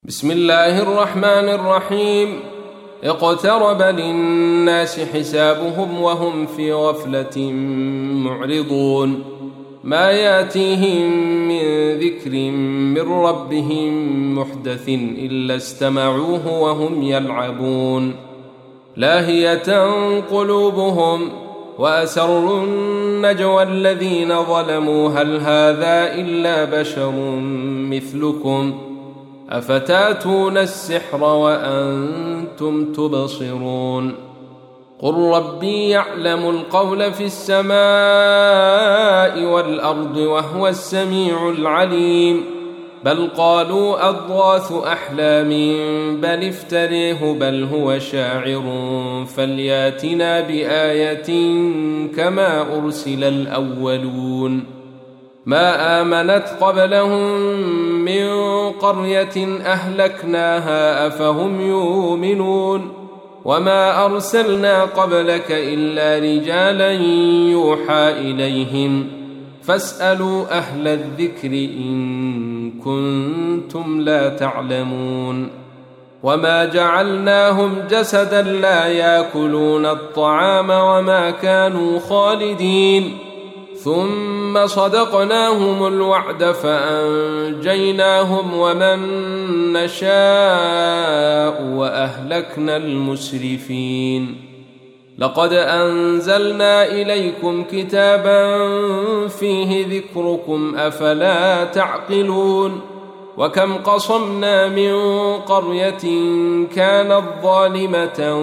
بسم الله الرحمن الرحيم. اقترب للناس حسابهم وهم في غفلة معرضون. ما ياتيهم من ذكر من ربهم محدث إلا استمعوه وهم يلعبون. لاهية قلوبهم وأسروا النجوى الذين ظلموا هل هذا إلا بشر مثلكم أفتاتون السحر وأنتم تبصرون. قل ربي يعلم القول في السماء والأرض وهو السميع العليم. بل قالوا أضغاث أحلام بل افتريه بل هو شاعر فلياتنا بآية كما أرسل الأولون. ما آمنت قبلهم من قرية أهلكناها أفهم يؤمنون. وما أرسلنا قبلك إلا رجالا يوحى إليهم فاسألوا أهل الذكر إن كنتم لا تعلمون. وما جعلناهم جسدا لا يأكلون الطعام وما كانوا خالدين ثم صدقناهم الوعد فأنجيناهم ومن نشاء وأهلكنا المسرفين. لقد أنزلنا إليكم كتابا فيه ذكركم أفلا تعقلون. وكم قصمنا من قرية كانت ظالمة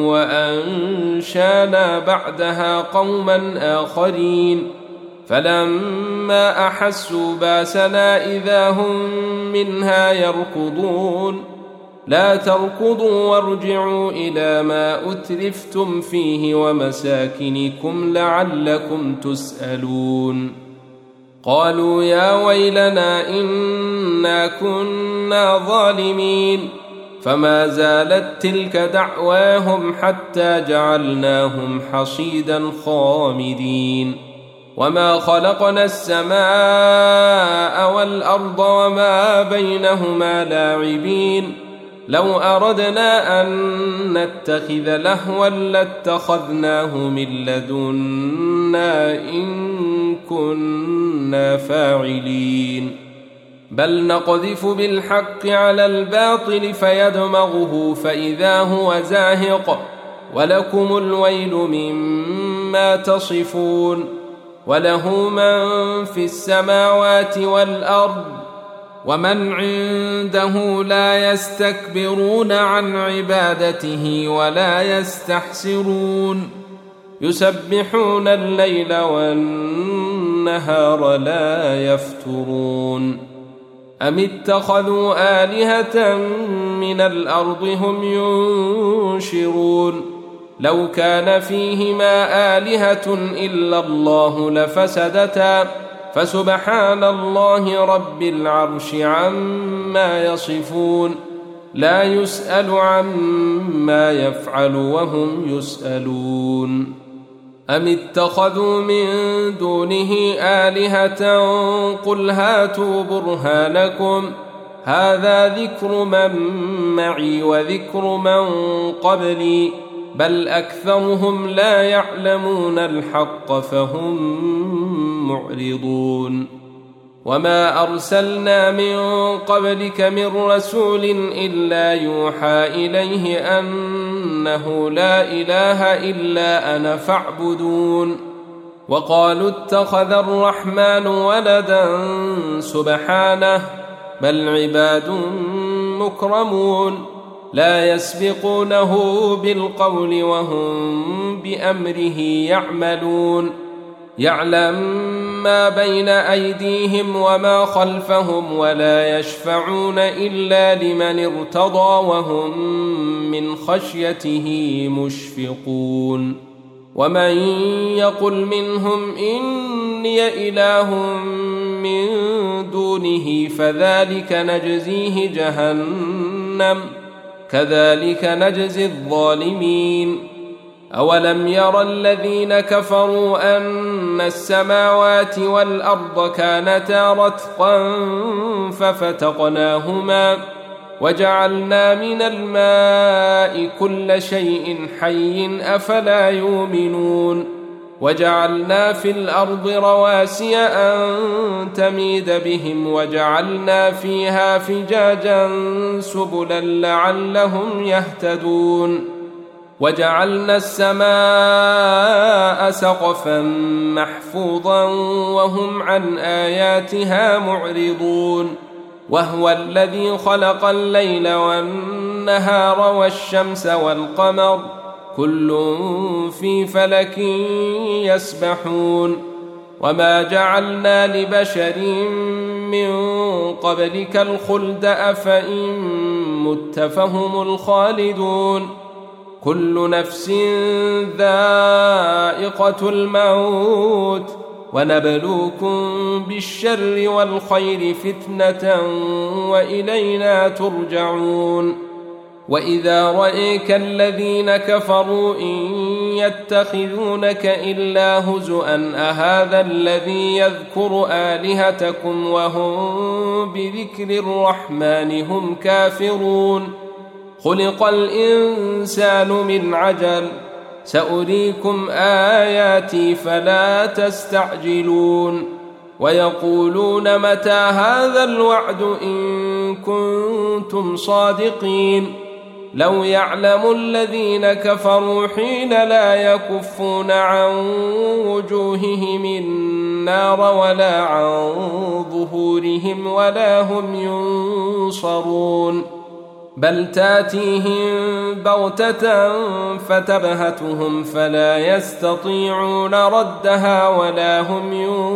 وأنشانا بعدها قوما آخرين فلما أحسوا باسنا إذا هم منها يركضون. لا تركضوا وارجعوا إلى ما أترفتم فيه ومساكنكم لعلكم تسألون. قالوا يا ويلنا إنا كنا ظالمين فما زالت تلك دعواهم حتى جعلناهم حصيدا خامدين. وما خلقنا السماء والأرض وما بينهما لاعبين. لو أردنا أن نتخذ لهوا لاتخذناه من لدنا إن كنا فاعلين. بل نقذف بالحق على الباطل فيدمغه فإذا هو زاهق ولكم الويل مما تصفون. وله من في السماوات والأرض ومن عنده لا يستكبرون عن عبادته ولا يستحسرون. يسبحون الليل والنهار لا يفترون. أم اتخذوا آلهة من الأرض هم ينشرون. لو كان فيهما آلهة إلا الله لفسدتا فسبحان الله رب العرش عما يصفون. لا يسأل عما يفعل وهم يسألون. أم اتخذوا من دونه آلهة قل هاتوا برهانكم هذا ذكر من معي وذكر من قبلي بل أكثرهم لا يعلمون الحق فهم معرضون. وما أرسلنا من قبلك من رسول إلا يوحى إليه أنه لا إله إلا أنا فاعبدون. وقالوا اتخذ الرحمن ولدا سبحانه بل عباد مكرمون لا يسبقونه بالقول وهم بأمره يعملون. يعلم ما بين أيديهم وما خلفهم ولا يشفعون إلا لمن ارتضى وهم من خشيته مشفقون. ومن يقل منهم إني إله من دونه فذلك نجزيه جهنم كذلك نجزي الظالمين. أولم ير الذين كفروا أن السماوات والأرض كانتا رتقا ففتقناهما وجعلنا من الماء كل شيء حي أفلا يؤمنون وجعلنا في الأرض رواسي أن تميد بهم وجعلنا فيها فجاجا سبلا لعلهم يهتدون وجعلنا السماء سقفا محفوظا وهم عن آياتها معرضون وهو الذي خلق الليل والنهار والشمس والقمر كل في فلك يسبحون وما جعلنا لبشر من قبلك الخلد أفإن مت فهم الخالدون كل نفس ذائقة الموت ونبلوكم بالشر والخير فتنة وإلينا ترجعون وإذا رأيك الذين كفروا إن يتخذونك إلا هزؤا أهذا الذي يذكر آلهتكم وهم بذكر الرحمن هم كافرون خلق الإنسان من عجل سأريكم آياتي فلا تستعجلون ويقولون متى هذا الوعد إن كنتم صادقين لو يعلم الذين كفروا حين لا يكفون عن وجوههم النار ولا عن ظهورهم ولا هم ينصرون بل تاتيهم بغتة فتبهتهم فلا يستطيعون ردها ولا هم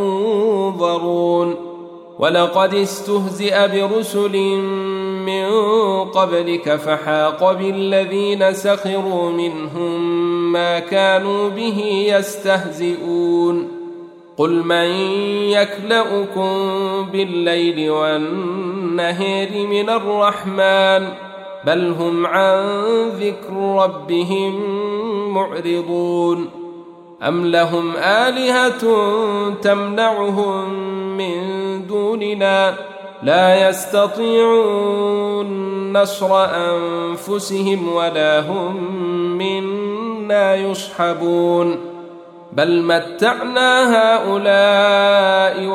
ينظرون ولقد استهزئ برسل من قبلك فحاق بالذين سخروا منهم ما كانوا به يستهزئون قل من يكلؤكم بالليل والنهار من الرحمن بل هم عن ذكر ربهم معرضون أم لهم آلهة تمنعهم من دوننا لا يستطيعون نصر أنفسهم ولا هم منا يصحبون بل متعنا هؤلاء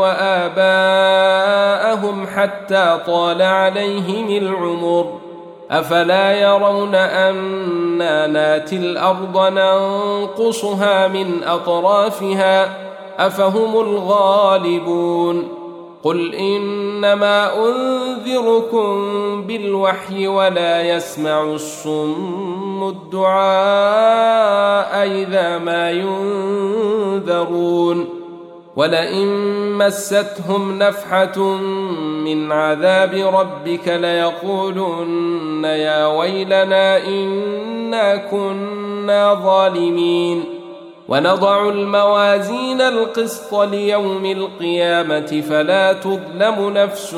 وآباءهم حتى طال عليهم العمر أفلا يرون أنا ناتي الأرض ننقصها من أطرافها أفهم الغالبون قل إنما أنذركم بالوحي ولا يسمع الصم الدعاء إذا ما ينذرون ولئن مستهم نفحة من عذاب ربك ليقولن يا ويلنا إنا كنا ظالمين ونضع الموازين القسط ليوم القيامة فلا تظلم نفس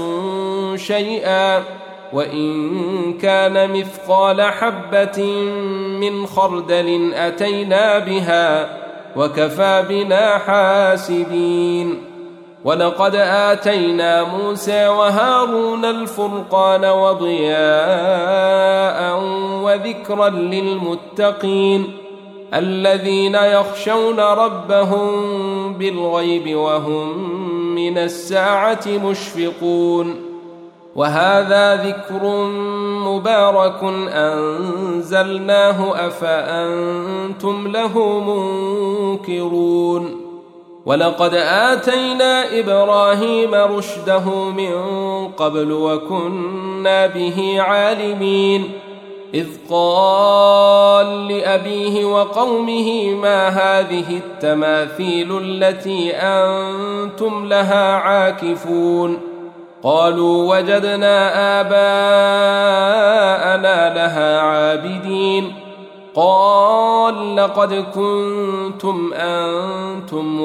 شيئا وإن كان مثقال حبة من خردل أتينا بها وكفى بنا حاسبين ولقد آتينا موسى وهارون الفرقان وضياء وذكرا للمتقين الذين يخشون ربهم بالغيب وهم من الساعة مشفقون وهذا ذكر مبارك أنزلناه أفأنتم له منكرون ولقد آتينا إبراهيم رشده من قبل وكنا به عالمين إذ قال لأبيه وقومه ما هذه التماثيل التي أنتم لها عاكفون قالوا وجدنا آباءنا لها عابدين قال لقد كنتم أنتم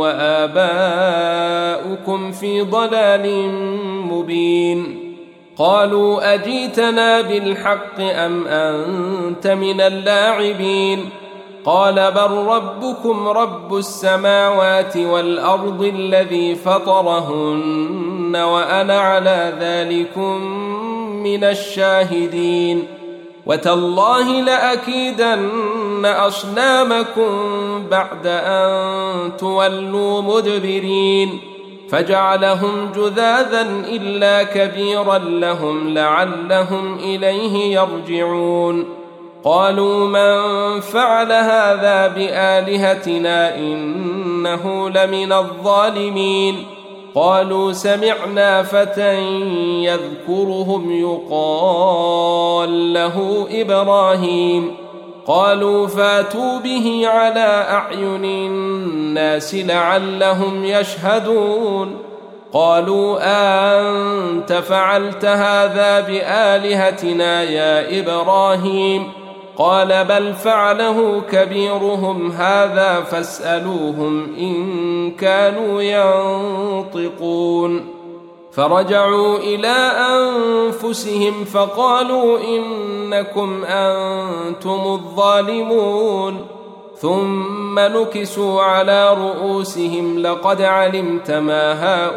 وآباؤكم في ضلال مبين قالوا أجيتنا بالحق أم أنت من اللاعبين قال بل ربكم رب السماوات والأرض الذي فطرهن وأنا على ذلكم من الشاهدين وتالله لأكيدن أصنامكم بعد أن تولوا مدبرين فجعلهم جذاذا إلا كبيرا لهم لعلهم إليه يرجعون قالوا من فعل هذا بآلهتنا إنه لمن الظالمين قالوا سمعنا فتى يذكرهم يقال له إبراهيم قالوا فاتوا به على أعين الناس لعلهم يشهدون قالوا أنت فعلت هذا بآلهتنا يا إبراهيم قال بل فعله كبيرهم هذا فاسألوهم إن كانوا ينطقون فرجعوا إلى أنفسهم فقالوا إنكم أنتم الظالمون ثم نكسوا على رؤوسهم لقد علمت ما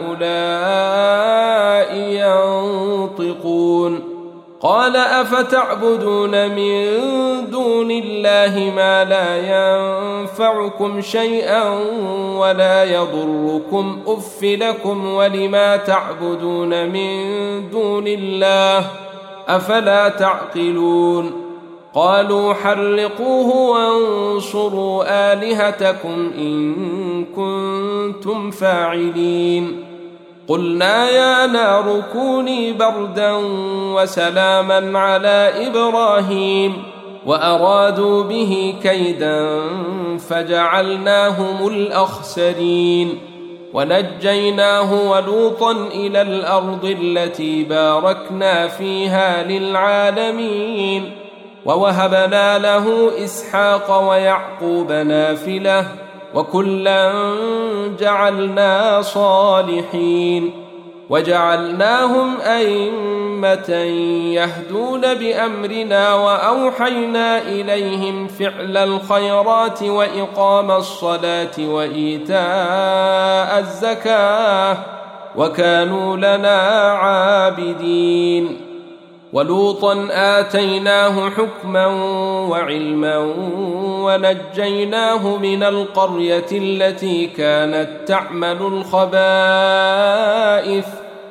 هؤلاء ينطقون قال أفتعبدون من دون الله ما لا ينفعكم شيئا ولا يضركم أف لكم ولما تعبدون من دون الله أفلا تعقلون قالوا حرقوه وانصروا آلهتكم إن كنتم فاعلين قلنا يا نار كوني بردا وسلاما على إبراهيم وأرادوا به كيدا فجعلناهم الأخسرين ونجيناه ولوطا إلى الأرض التي باركنا فيها للعالمين ووهبنا له إسحاق ويعقوب نافلة وكلا جعلنا صالحين وجعلناهم أئمة يهدون بأمرنا وأوحينا إليهم فعل الخيرات وإقام الصلاة وإيتاء الزكاة وكانوا لنا عابدين ولوطا آتيناه حكما وعلما ونجيناه من القرية التي كانت تعمل الخبائث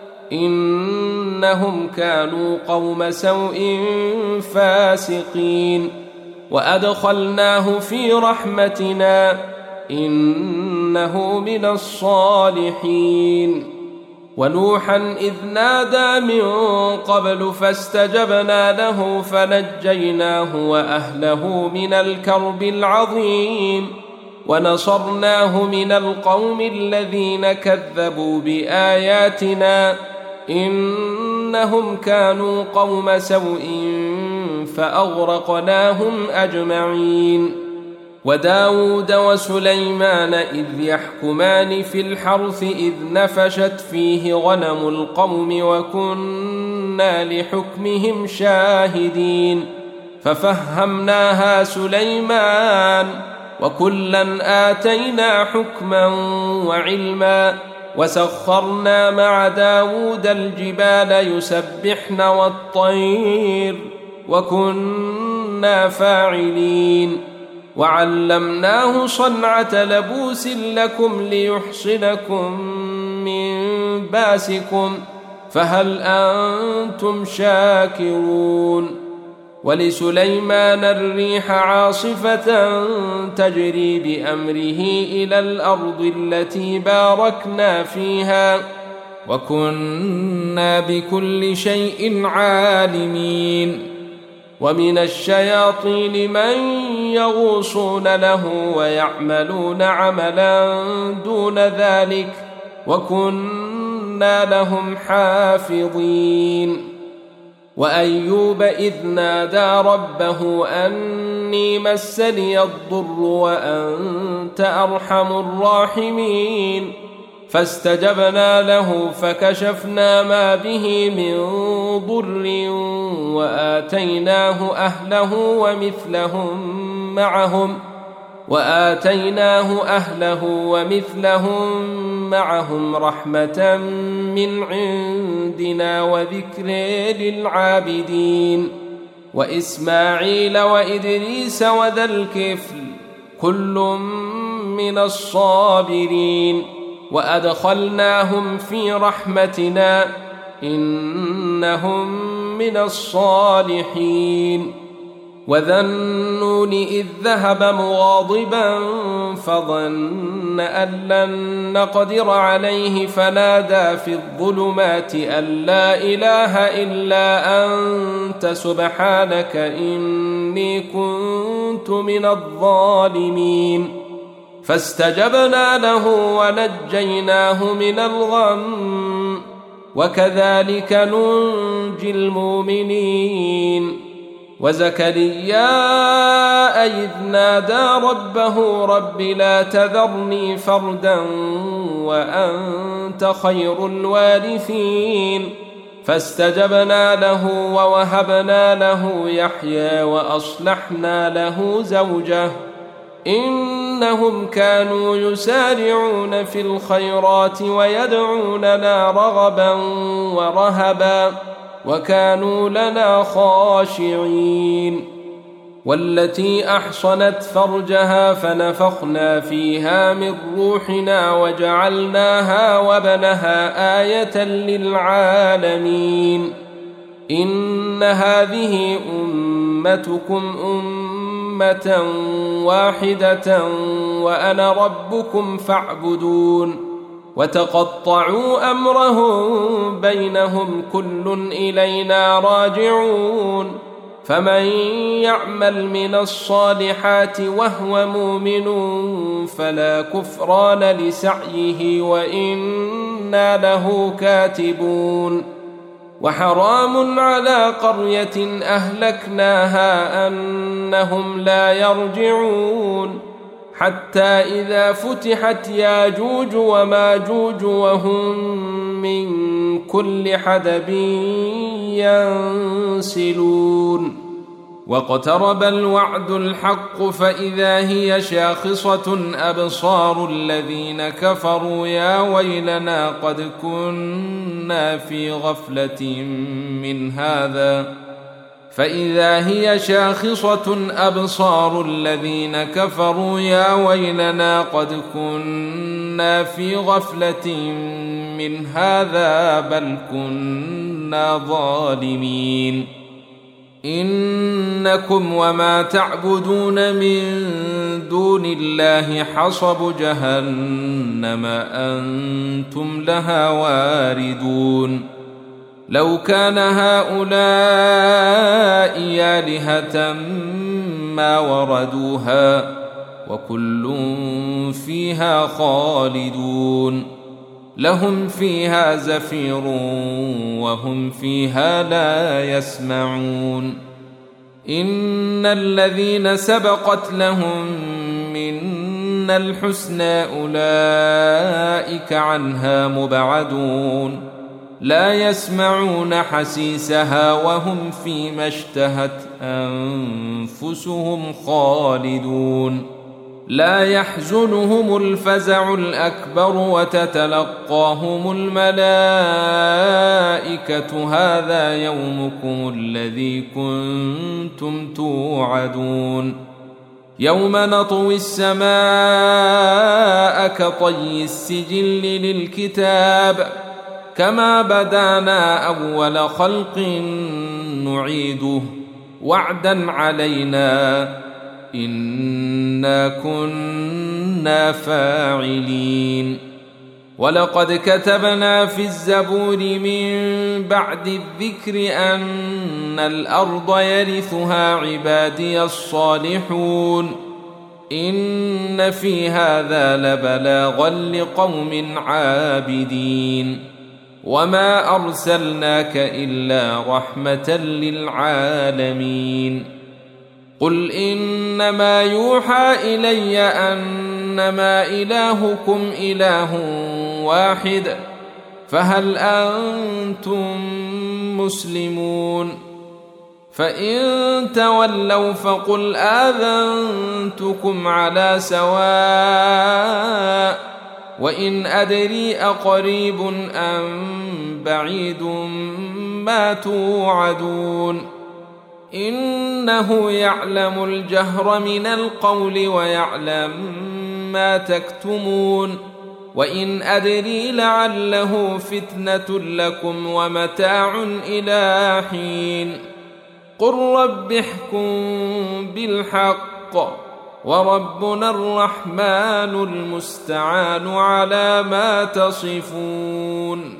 إنهم كانوا قوم سوء فاسقين وأدخلناه في رحمتنا إنه من الصالحين ونوحا إذ نادى من قبل فاستجبنا له فنجيناه وأهله من الكرب العظيم ونصرناه من القوم الذين كذبوا بآياتنا إنهم كانوا قوم سوء فأغرقناهم أجمعين وداود وسليمان إذ يحكمان في الحرث إذ نفشت فيه غنم القوم وكنا لحكمهم شاهدين ففهمناها سليمان وكلا آتينا حكما وعلما وسخرنا مع داود الجبال يسبحن والطير وكنا فاعلين وعلمناه صنعة لبوس لكم ليحصنكم من باسكم فهل أنتم شاكرون ولسليمان الريح عاصفة تجري بأمره إلى الأرض التي باركنا فيها وكنا بكل شيء عالمين ومن الشياطين من يغوصون له ويعملون عملا دون ذلك وكنا لهم حافظين وأيوب إذ نادى ربه أني مسني الضر وأنت أرحم الراحمين فاستجبنا له فكشفنا ما به من ضر وآتيناه أهله وآتيناه أهله ومثلهم معهم رحمة من عندنا وذكر للعابدين وإسماعيل وإدريس وذا الكفل كل من الصابرين وأدخلناهم في رحمتنا إنهم من الصالحين وذا النون إذ ذهب مغاضبا فظن أن لن نقدر عليه فنادى في الظلمات أن لا إله إلا أنت سبحانك إني كنت من الظالمين فاستجبنا له ونجيناه من الغم وكذلك ننجي المؤمنين وزكريا إذ نادى ربه رب لا تذرني فردا وأنت خير الوارثين فاستجبنا له ووهبنا له يحيى وأصلحنا له زوجه إنهم كانوا يسارعون في الخيرات ويدعوننا رغبا ورهبا وكانوا لنا خاشعين والتي أحصنت فرجها فنفخنا فيها من روحنا وجعلناها وابنها آية للعالمين إن هذه أمتكم أمة واحدة وأنا ربكم فاعبدون وتقطعوا أمرهم بينهم كل إلينا راجعون فمن يعمل من الصالحات وهو مؤمن فلا كفران لسعيه وإنا له كاتبون وحرام على قرية أهلكناها أنهم لا يرجعون حتى إذا فتحت ياجوج وماجوج وهم من كل حدب ينسلون واقترب الوعد الحق فإذا هي شاخصة أبصار الذين كفروا يا ويلنا قد كنا في غفلة من هذا فإذا هي شاخصة أبصار الذين كفروا يا ويلنا قد كنا في غفلة من هذا بل كنا ظالمين إنكم وما تعبدون من دون الله حصب جهنم أنتم لها واردون لو كان هؤلاء آلهة ما وردوها وكل فيها خالدون لهم فيها زفير وهم فيها لا يسمعون إن الذين سبقت لهم منا الحسنى أولئك عنها مبعدون لا يسمعون حسيسها وهم فيما اشتهت أنفسهم خالدون لا يحزنهم الفزع الأكبر وتتلقاهم الملائكة هذا يومكم الذي كنتم توعدون يوم نطوي السماء كطي السجل للكتاب كما بدانا أول خلق نعيده وعدا علينا إنا كنا فاعلين ولقد كتبنا في الزبور من بعد الذكر أن الأرض يرثها عبادي الصالحون إن في هذا لبلاغا لقوم عابدين وما أرسلناك إلا رحمة للعالمين قل إنما يوحى إلي أنما إلهكم إله واحد فهل أنتم مسلمون فإن تولوا فقل آذنتكم على سواء وإن أدري أقريب أم بعيد ما توعدون إنه يعلم الجهر من القول ويعلم ما تكتمون وإن أدري لعله فتنة لكم ومتاع إلى حين قل رب احكم بالحق وربنا الرحمن المستعان على ما تصفون